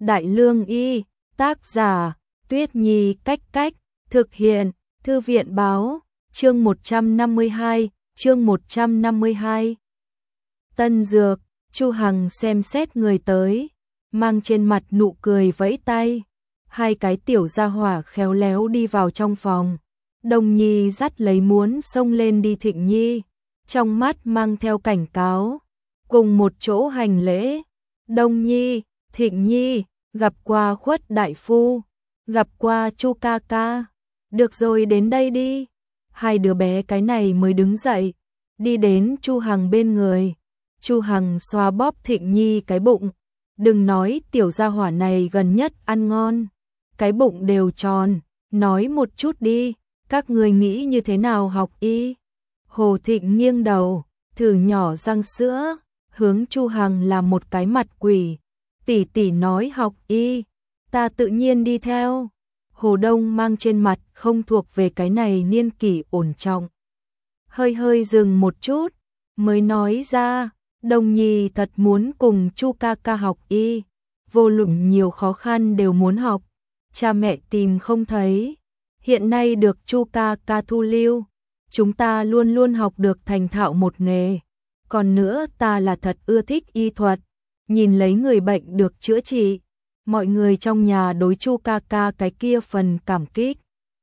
Đại Lương Y, tác giả, Tuyết Nhi Cách Cách, thực hiện, Thư viện Báo, chương 152, chương 152. Tân Dược, Chu Hằng xem xét người tới, mang trên mặt nụ cười vẫy tay. Hai cái tiểu gia hỏa khéo léo đi vào trong phòng. Đồng Nhi dắt lấy muốn xông lên đi Thịnh Nhi, trong mắt mang theo cảnh cáo, cùng một chỗ hành lễ. Đồng Nhi, Thịnh Nhi, gặp qua Khuất đại phu, gặp qua Chu ca ca. Được rồi, đến đây đi. Hai đứa bé cái này mới đứng dậy, đi đến Chu Hằng bên người. Chu Hằng xoa bóp Thịnh Nhi cái bụng. Đừng nói tiểu gia hỏa này gần nhất ăn ngon, cái bụng đều tròn, nói một chút đi, các người nghĩ như thế nào học y? Hồ Thịnh nghiêng đầu, thử nhỏ răng sữa, hướng Chu Hằng làm một cái mặt quỷ. Tỷ tỷ nói học y, ta tự nhiên đi theo. Hồ Đông mang trên mặt không thuộc về cái này niên kỷ ổn trọng. Hơi dừng một chút, mới nói ra, Đồng Nhi thật muốn cùng Chu ca ca học y, vô luận nhiều khó khăn đều muốn học. Cha mẹ tìm không thấy, hiện nay được Chu ca ca thu lưu, chúng ta luôn luôn học được thành thạo một nghề. Còn nữa ta là thật ưa thích y thuật, nhìn lấy người bệnh được chữa trị, mọi người trong nhà đối Chu ca ca cái kia phần cảm kích.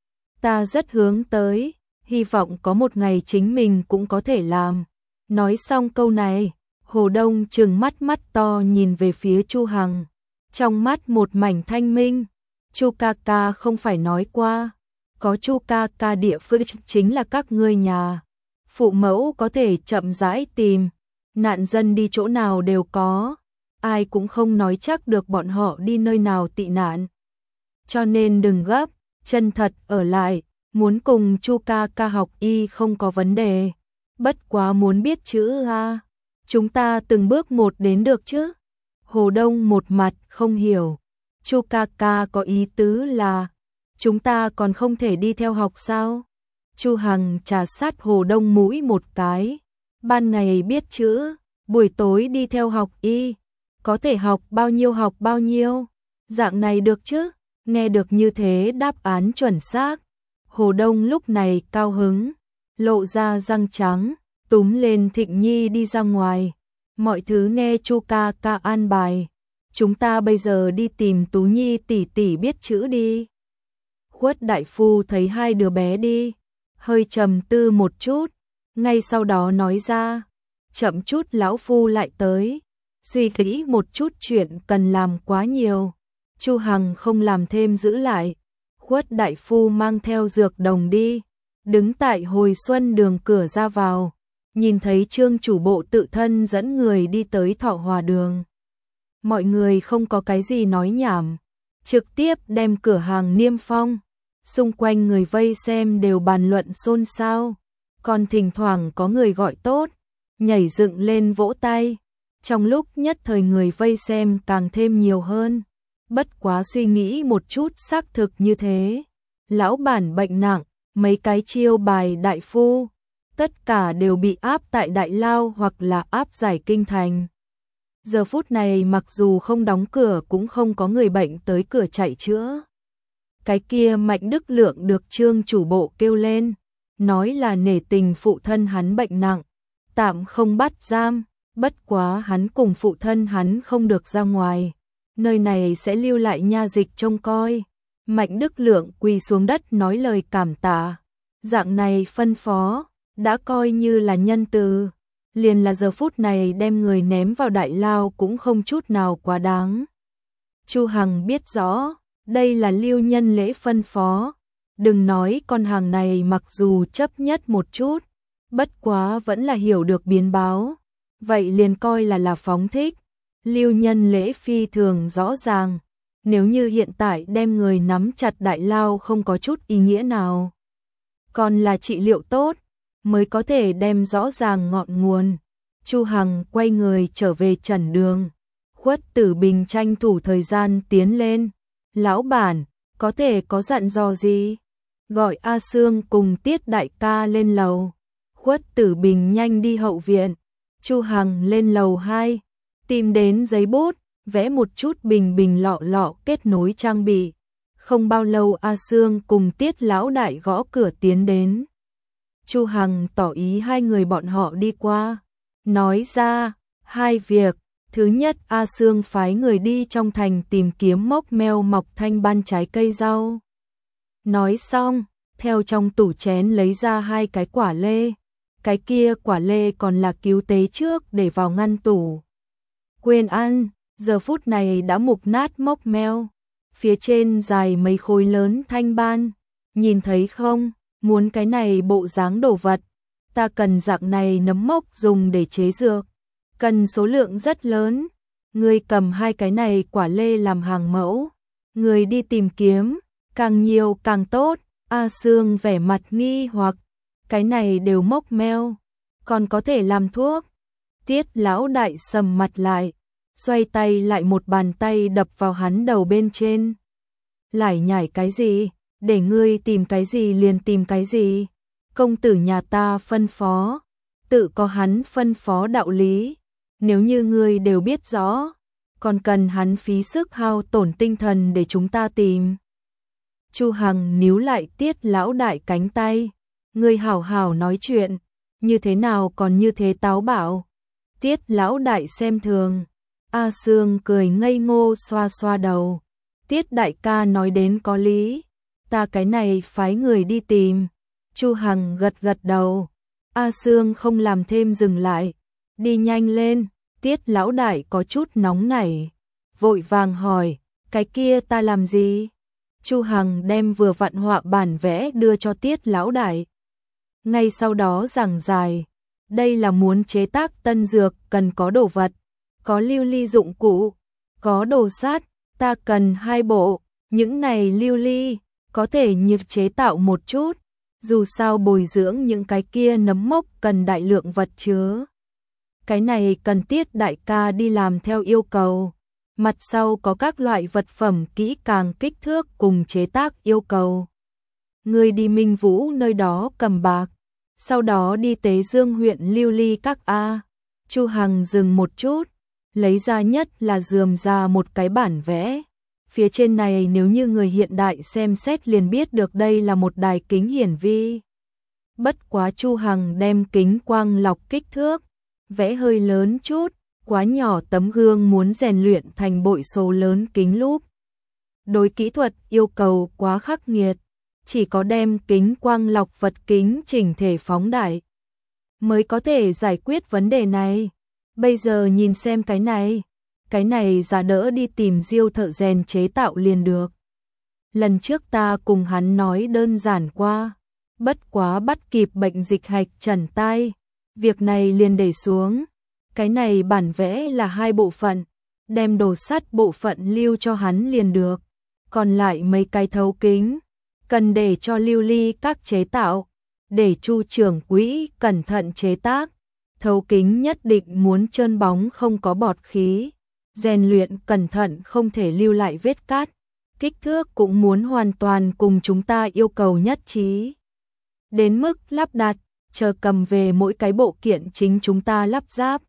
Ta rất hướng tới, hy vọng có một ngày chính mình cũng có thể làm. Nói xong câu này, Hồ Đông trừng mắt to nhìn về phía Chu Hằng, trong mắt một mảnh thanh minh. Chu ca ca không phải nói qua, có Chu ca ca địa phương chính là các ngươi nhà. Phụ mẫu có thể chậm rãi tìm, nạn dân đi chỗ nào đều có, ai cũng không nói chắc được bọn họ đi nơi nào tị nạn. Cho nên đừng gấp, chân thật ở lại, muốn cùng Chu ca ca học y không có vấn đề. Bất quá muốn biết chữ a, chúng ta từng bước một đến được chứ? Hồ Đông một mặt không hiểu. Chu ca ca có ý tứ là chúng ta còn không thể đi theo học sao? Chu Hằng trà sát Hồ Đông mũi một cái. Ban ngày biết chữ, buổi tối đi theo học y, có thể học bao nhiêu, dạng này được chứ? Nghe được như thế đáp án chuẩn xác, Hồ Đông lúc này cao hứng, lộ ra răng trắng, túm lên Thịnh Nhi đi ra ngoài. Mọi thứ nghe Chu ca ca an bài, chúng ta bây giờ đi tìm Tú Nhi tỷ tỷ biết chữ đi. Khuất đại phu thấy hai đứa bé đi, hơi trầm tư một chút, ngay sau đó nói ra, chậm chút lão phu lại tới, suy nghĩ một chút chuyện cần làm quá nhiều. Chu Hằng không làm thêm giữ lại, Khuất đại phu mang theo dược đồng đi, đứng tại Hồi Xuân đường cửa ra vào, nhìn thấy Trương chủ bộ tự thân dẫn người đi tới Thọ Hòa đường. Mọi người không có cái gì nói nhảm, trực tiếp đem cửa hàng niêm phong. Xung quanh người vây xem đều bàn luận xôn xao, còn thỉnh thoảng có người gọi tốt, nhảy dựng lên vỗ tay. Trong lúc nhất thời người vây xem càng thêm nhiều hơn. Bất quá suy nghĩ một chút xác thực như thế. Lão bản bệnh nặng, mấy cái chiêu bài đại phu, tất cả đều bị áp tại Đại Lao hoặc là áp giải kinh thành. Giờ phút này mặc dù không đóng cửa cũng không có người bệnh tới cửa chạy chữa. Cái kia Mạnh Đức Lượng được Trương chủ bộ kêu lên, nói là nể tình phụ thân hắn bệnh nặng, tạm không bắt giam, bất quá hắn cùng phụ thân hắn không được ra ngoài, nơi này sẽ lưu lại nha dịch trông coi. Mạnh Đức Lượng quỳ xuống đất nói lời cảm tạ, dạng này phân phó, đã coi như là nhân từ, liền là giờ phút này đem người ném vào Đại Lao cũng không chút nào quá đáng. Chu Hằng biết rõ, đây là lưu nhân lễ phân phó, đừng nói con hàng này mặc dù chấp nhất một chút, bất quá vẫn là hiểu được biến báo, vậy liền coi là phóng thích. Lưu nhân lễ phi thường rõ ràng, nếu như hiện tại đem người nắm chặt Đại Lao không có chút ý nghĩa nào, còn là trị liệu tốt, mới có thể đem rõ ràng ngọn nguồn. Chu Hằng quay người trở về Trần đường, Khuất Tử Bình tranh thủ thời gian tiến lên. Lão bản, có thể có dặn dò gì? Gọi A Sương cùng Tiết đại ca lên lầu. Khuất Tử Bình nhanh đi hậu viện. Chu Hằng lên lầu 2, tìm đến giấy bút, vẽ một chút bình bình lọ lọ kết nối trang bị. Không bao lâu A Sương cùng Tiết lão đại gõ cửa tiến đến. Chu Hằng tỏ ý hai người bọn họ đi qua, nói ra hai việc. Thứ nhất, A Sương phái người đi trong thành tìm kiếm mốc meo mọc thanh ban trái cây rau. Nói xong, theo trong tủ chén lấy ra hai cái quả lê. Cái kia quả lê còn là cứu tế trước để vào ngăn tủ. Quên ăn, giờ phút này đã mục nát mốc meo. Phía trên dài mấy khối lớn thanh ban. Nhìn thấy không, muốn cái này bộ dáng đồ vật. Ta cần dạng này nấm mốc dùng để chế dược. Cần số lượng rất lớn. Người cầm hai cái này quả lê làm hàng mẫu. Người đi tìm kiếm, càng nhiều càng tốt. A Sương vẻ mặt nghi hoặc, cái này đều mốc meo, còn có thể làm thuốc. Tiết lão đại sầm mặt lại, xoay tay lại một bàn tay đập vào hắn đầu bên trên. Lải nhải cái gì, để ngươi tìm cái gì liền tìm cái gì. Công tử nhà ta phân phó, tự có hắn phân phó đạo lý. Nếu như ngươi đều biết rõ, còn cần hắn phí sức hao tổn tinh thần để chúng ta tìm. Chu Hằng níu lại Tiết lão đại cánh tay. Ngươi hảo hảo nói chuyện, như thế nào còn như thế táo bạo. Tiết lão đại xem thường. A Sương cười ngây ngô xoa xoa đầu. Tiết đại ca nói đến có lý, ta cái này phái người đi tìm. Chu Hằng gật gật đầu. A Sương không làm thêm dừng lại, đi nhanh lên. Tiết lão đại có chút nóng nảy, vội vàng hỏi, cái kia ta làm gì? Chu Hằng đem vừa vặn họa bản vẽ đưa cho Tiết lão đại. Ngay sau đó giảng giải, đây là muốn chế tác tân dược cần có đồ vật, có lưu ly dụng cụ, có đồ sát, ta cần 2 bộ, những này lưu ly có thể nhiệt chế tạo một chút, dù sao bồi dưỡng những cái kia nấm mốc cần đại lượng vật chứa. Cái này cần Tiết đại ca đi làm theo yêu cầu. Mặt sau có các loại vật phẩm kỹ càng kích thước cùng chế tác yêu cầu. Người đi Minh Vũ nơi đó cầm bạc, sau đó đi Tế Dương huyện lưu ly các A. Chu Hằng dừng một chút, lấy ra nhất là rườm ra một cái bản vẽ. Phía trên này nếu như người hiện đại xem xét liền biết được đây là một đài kính hiển vi. Bất quá Chu Hằng đem kính quang lọc kích thước, vẽ hơi lớn chút. Quá nhỏ tấm gương muốn rèn luyện thành bội số lớn kính lúp. Đối kỹ thuật yêu cầu quá khắc nghiệt, chỉ có đem kính quang lọc vật kính chỉnh thể phóng đại mới có thể giải quyết vấn đề này. Bây giờ nhìn xem cái này giá đỡ đi tìm Diêu thợ rèn chế tạo liền được. Lần trước ta cùng hắn nói đơn giản qua, bất quá bắt kịp bệnh dịch hạch trần tai, việc này liền để xuống. Cái này bản vẽ là 2 bộ phận, đem đồ sắt bộ phận lưu cho hắn liền được. Còn lại mấy cái thấu kính, cần để cho lưu ly các chế tạo, để Chu trưởng quỹ cẩn thận chế tác. Thấu kính nhất định muốn trơn bóng không có bọt khí, rèn luyện cẩn thận không thể lưu lại vết cát. Kích thước cũng muốn hoàn toàn cùng chúng ta yêu cầu nhất trí. Đến mức lắp đặt, chờ cầm về mỗi cái bộ kiện chính chúng ta lắp ráp.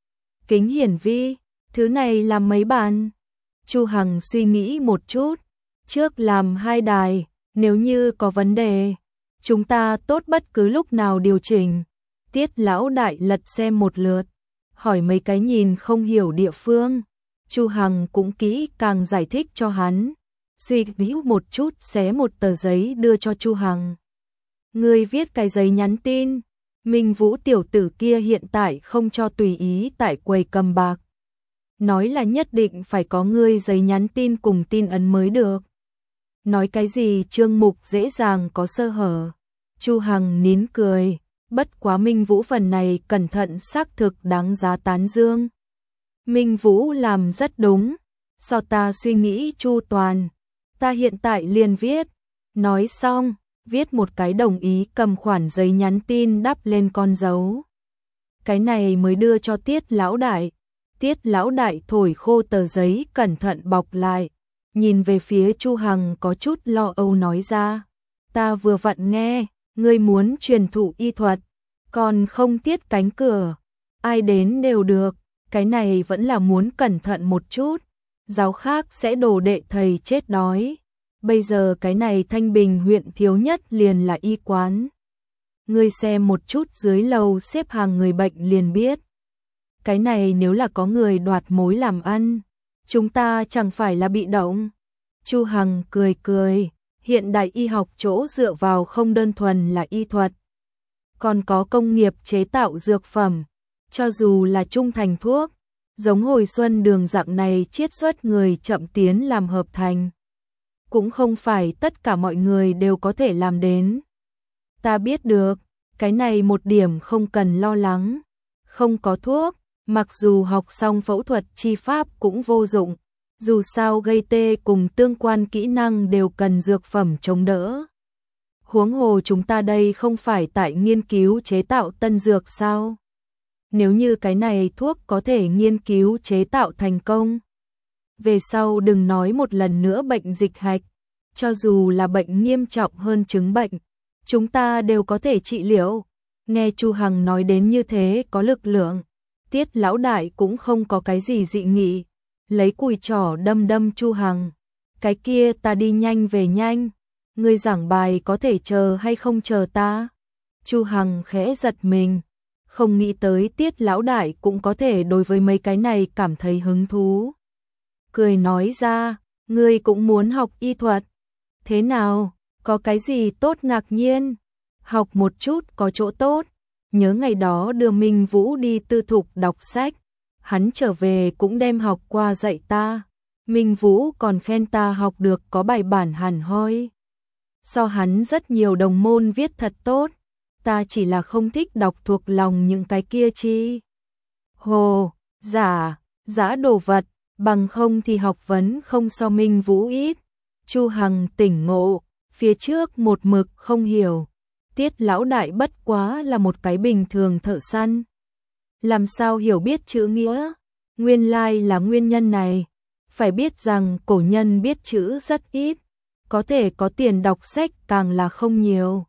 Kính hiển vi, thứ này làm mấy bàn? Chu Hằng suy nghĩ một chút, trước làm 2 đài, nếu như có vấn đề, chúng ta tốt bất cứ lúc nào điều chỉnh. Tiết lão đại lật xem một lượt, hỏi mấy cái nhìn không hiểu địa phương. Chu Hằng cũng kỹ càng giải thích cho hắn, suy nghĩ một chút xé một tờ giấy đưa cho Chu Hằng. Người viết cái giấy nhắn tin. Minh Vũ tiểu tử kia hiện tại không cho tùy ý tại quầy cầm bạc. Nói là nhất định phải có ngươi giấy nhắn tin cùng tin ấn mới được. Nói cái gì chương mục dễ dàng có sơ hở. Chu Hằng nín cười, bất quá Minh Vũ phần này cẩn thận xác thực đáng giá tán dương. Minh Vũ làm rất đúng, so ta suy nghĩ chu toàn. Ta hiện tại liền viết. Nói xong, viết một cái đồng ý cầm khoản giấy nhắn tin đắp lên con dấu. Cái này mới đưa cho Tiết lão đại. Tiết lão đại thổi khô tờ giấy cẩn thận bọc lại, nhìn về phía Chu Hằng có chút lo âu nói ra. Ta vừa vặn nghe, ngươi muốn truyền thụ y thuật, còn không tiết cánh cửa. Ai đến đều được, cái này vẫn là muốn cẩn thận một chút. giáo khác sẽ đổ đệ thầy chết đói. Bây giờ cái này Thanh Bình huyện thiếu nhất liền là y quán. Ngươi xem một chút dưới lầu xếp hàng người bệnh liền biết. Cái này nếu là có người đoạt mối làm ăn, chúng ta chẳng phải là bị động. Chu Hằng cười cười, hiện đại y học chỗ dựa vào không đơn thuần là y thuật, còn có công nghiệp chế tạo dược phẩm, cho dù là trung thành thuốc, giống hồi xuân đường dạng này chiết xuất người chậm tiến làm hợp thành. Cũng không phải tất cả mọi người đều có thể làm đến. Ta biết được, cái này một điểm không cần lo lắng. Không có thuốc, mặc dù học xong phẫu thuật chi pháp cũng vô dụng. Dù sao gây tê cùng tương quan kỹ năng đều cần dược phẩm chống đỡ. Huống hồ chúng ta đây không phải tại nghiên cứu chế tạo tân dược sao? Nếu như cái này thuốc có thể nghiên cứu chế tạo thành công, về sau đừng nói một lần nữa bệnh dịch hạch, cho dù là bệnh nghiêm trọng hơn chứng bệnh, chúng ta đều có thể trị liệu. Nghe Chu Hằng nói đến như thế có lực lượng, Tiết lão đại cũng không có cái gì dị nghị, lấy cùi trỏ đâm đâm Chu Hằng. Cái kia ta đi nhanh về nhanh, ngươi giảng bài có thể chờ hay không chờ ta? Chu Hằng khẽ giật mình, không nghĩ tới Tiết lão đại cũng có thể đối với mấy cái này cảm thấy hứng thú. Cười nói ra, ngươi cũng muốn học y thuật. Thế nào, có cái gì tốt ngạc nhiên? Học một chút có chỗ tốt. Nhớ ngày đó đưa Minh Vũ đi tư thục đọc sách, hắn trở về cũng đem học qua dạy ta. Minh Vũ còn khen ta học được có bài bản hẳn hoi. So hắn rất nhiều đồng môn viết thật tốt, ta chỉ là không thích đọc thuộc lòng những cái kia chi. Hồ, giả đồ vật, bằng không thì học vấn không so Minh Vũ ít. Chu Hằng tỉnh ngộ, phía trước một mực không hiểu. Tiết lão đại bất quá là một cái bình thường thợ săn. Làm sao hiểu biết chữ nghĩa? Nguyên lai là nguyên nhân này. Phải biết rằng cổ nhân biết chữ rất ít, có thể có tiền đọc sách càng là không nhiều.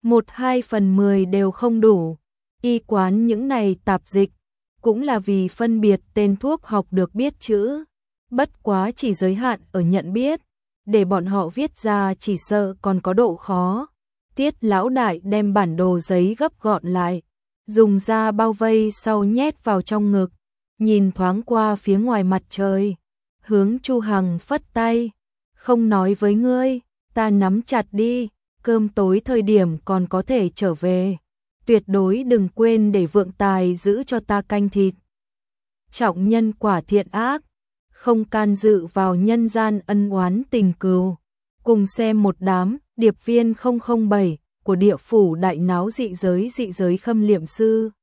1/2/10 đều không đủ. Y quán những này tạp dịch, cũng là vì phân biệt tên thuốc học được biết chữ. Bất quá chỉ giới hạn ở nhận biết, để bọn họ viết ra chỉ sợ còn có độ khó. Tiết lão đại đem bản đồ giấy gấp gọn lại, dùng da bao vây sau nhét vào trong ngực, nhìn thoáng qua phía ngoài mặt trời, hướng Chu Hằng phất tay, không nói với ngươi, ta nắm chặt đi, cơm tối thời điểm còn có thể trở về, tuyệt đối đừng quên để vượng tài giữ cho ta canh thịt. Trọng nhân quả thiện ác, không can dự vào nhân gian ân oán tình cừu. Cùng xem một đám điệp viên 007 của địa phủ đại náo dị giới khâm liệm sư.